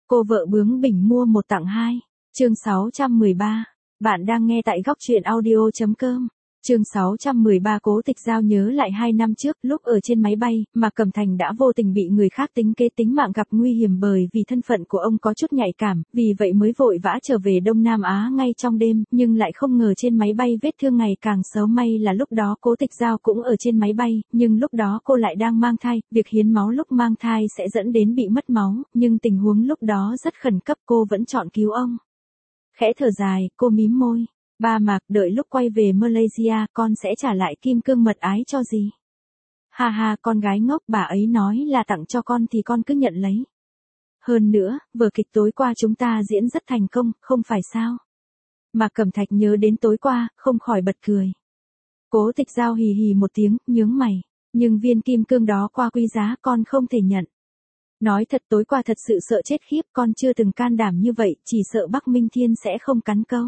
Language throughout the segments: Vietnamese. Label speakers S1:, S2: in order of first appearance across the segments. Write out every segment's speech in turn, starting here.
S1: Cô vợ bướng bỉnh mua một tặng hai. Chương 613. Bạn đang nghe tại góc truyện audio.com. Chương 613. Cố Tịch Giao nhớ lại 2 năm trước, lúc ở trên máy bay, mà Cẩm Thành đã vô tình bị người khác tính kế tính mạng gặp nguy hiểm bởi vì thân phận của ông có chút nhạy cảm, vì vậy mới vội vã trở về Đông Nam Á ngay trong đêm, nhưng lại không ngờ trên máy bay vết thương ngày càng xấu. May là lúc đó Cố Tịch Giao cũng ở trên máy bay, nhưng lúc đó cô lại đang mang thai, việc hiến máu lúc mang thai sẽ dẫn đến bị mất máu, nhưng tình huống lúc đó rất khẩn cấp, cô vẫn chọn cứu ông. Khẽ thở dài, cô mím môi. Ba Mạc, đợi lúc quay về Malaysia, con sẽ trả lại kim cương mật ái cho dì. Ha ha, con gái ngốc, bà ấy nói là tặng cho con thì con cứ nhận lấy. Hơn nữa, vở kịch tối qua chúng ta diễn rất thành công, không phải sao? Mạc Cẩm Thạch nhớ đến tối qua, không khỏi bật cười. Cố Tịch Giao hì hì một tiếng, nhướng mày. Nhưng viên kim cương đó quá quý giá, con không thể nhận. Nói thật, tối qua thật sự sợ chết khiếp, con chưa từng can đảm như vậy, chỉ sợ Bắc Minh Thiên sẽ không cắn câu.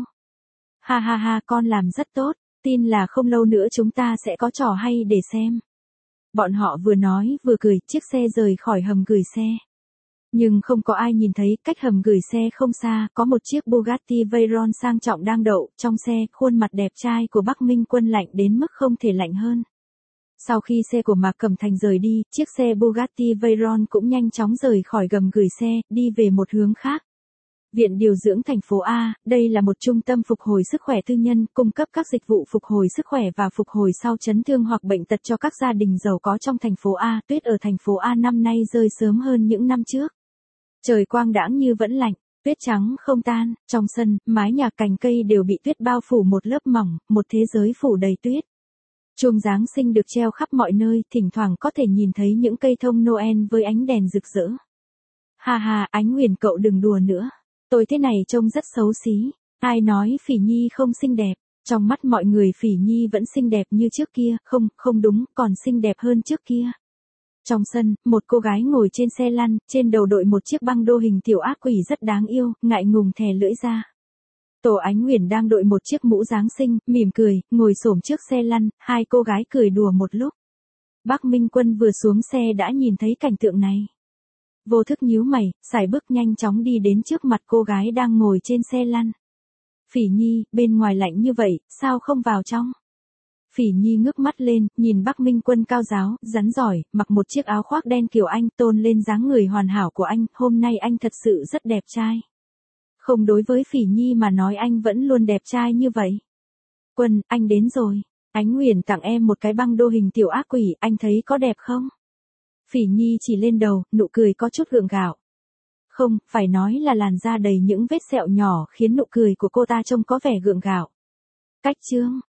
S1: Ha ha ha, con làm rất tốt, tin là không lâu nữa chúng ta sẽ có trò hay để xem. Bọn họ vừa nói vừa cười, chiếc xe rời khỏi hầm gửi xe. Nhưng không có ai nhìn thấy, cách hầm gửi xe không xa, có một chiếc Bugatti Veyron sang trọng đang đậu, trong xe, khuôn mặt đẹp trai của Bắc Minh Quân lạnh đến mức không thể lạnh hơn. Sau khi xe của Mạc Cẩm Thành rời đi, chiếc xe Bugatti Veyron cũng nhanh chóng rời khỏi hầm gửi xe, đi về một hướng khác. Viện điều dưỡng thành phố A, đây là một trung tâm phục hồi sức khỏe tư nhân, cung cấp các dịch vụ phục hồi sức khỏe và phục hồi sau chấn thương hoặc bệnh tật cho các gia đình giàu có trong thành phố A. Tuyết ở thành phố A năm nay rơi sớm hơn những năm trước. Trời quang đãng như vẫn lạnh, tuyết trắng không tan, trong sân, mái nhà cành cây đều bị tuyết bao phủ một lớp mỏng, một thế giới phủ đầy tuyết. Chuông Giáng sinh được treo khắp mọi nơi, thỉnh thoảng có thể nhìn thấy những cây thông Noel với ánh đèn rực rỡ. Ha ha, Ánh Huyền cậu đừng đùa nữa. Tôi thế này trông rất xấu xí. Ai nói Phỉ Nhi không xinh đẹp? Trong mắt mọi người Phỉ Nhi vẫn xinh đẹp như trước kia, không đúng, còn xinh đẹp hơn trước kia. Trong sân, một cô gái ngồi trên xe lăn, trên đầu đội một chiếc băng đô hình tiểu ác quỷ rất đáng yêu, ngại ngùng thè lưỡi ra. Tổ Ánh Huyền đang đội một chiếc mũ Giáng sinh, mỉm cười, ngồi xổm trước xe lăn, hai cô gái cười đùa một lúc. Bắc Minh Quân vừa xuống xe đã nhìn thấy cảnh tượng này. Vô thức nhíu mày, sải bước nhanh chóng đi đến trước mặt cô gái đang ngồi trên xe lăn. Phỉ Nhi, bên ngoài lạnh như vậy, sao không vào trong? Phỉ Nhi ngước mắt lên, nhìn Bắc Minh Quân cao giáo, rắn giỏi, mặc một chiếc áo khoác đen kiểu anh, tôn lên dáng người hoàn hảo của anh, hôm nay anh thật sự rất đẹp trai. Không, đối với Phỉ Nhi mà nói anh vẫn luôn đẹp trai như vậy. Quân, anh đến rồi. Ánh Huyền tặng em một cái băng đô hình tiểu ác quỷ, anh thấy có đẹp không? Phỉ Nhi chỉ lên đầu, nụ cười có chút gượng gạo. Không, phải nói là làn da đầy những vết sẹo nhỏ khiến nụ cười của cô ta trông có vẻ gượng gạo. Cách chương.